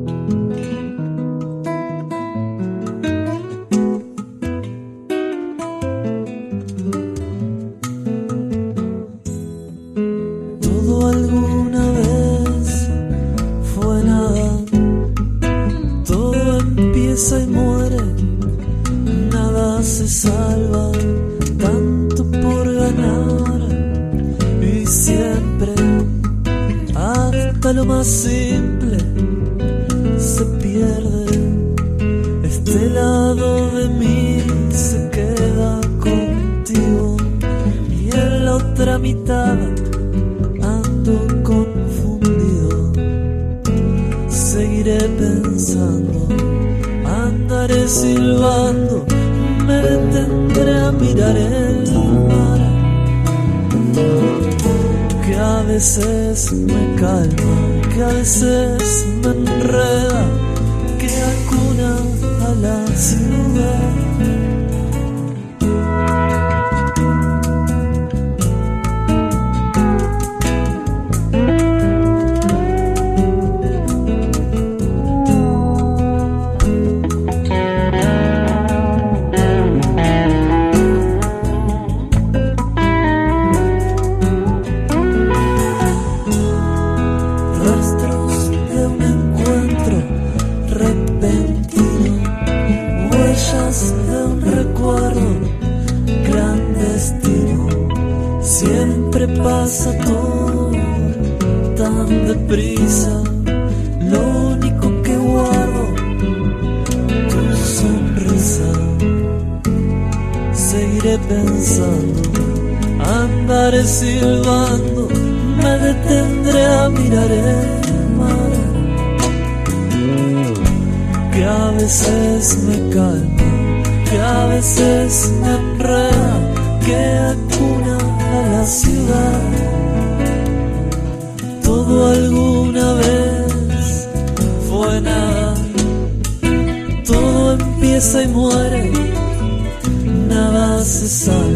Todo alguna vez fue nada, todo empieza y muere, nada se salva, tanto por ganar y siempre, hasta lo más simple se pierde. Este lado de mí se queda contigo y en la otra mitad ando confundido. Seguiré pensando, andaré silbando, me detendré a mirar el mar, que a veces me calma, que a veces me enreda, que acuna a la ciudad. De un recuerdo, gran destino, siempre pasa todo tan deprisa. Lo único que guardo, tu sonrisa. Seguiré pensando, andaré silbando, me detendré a mirar el mar, que a veces me calma, que a veces me enreda, que acuna a la ciudad. Todo alguna vez fue nada, todo empieza y muere, nada se salva.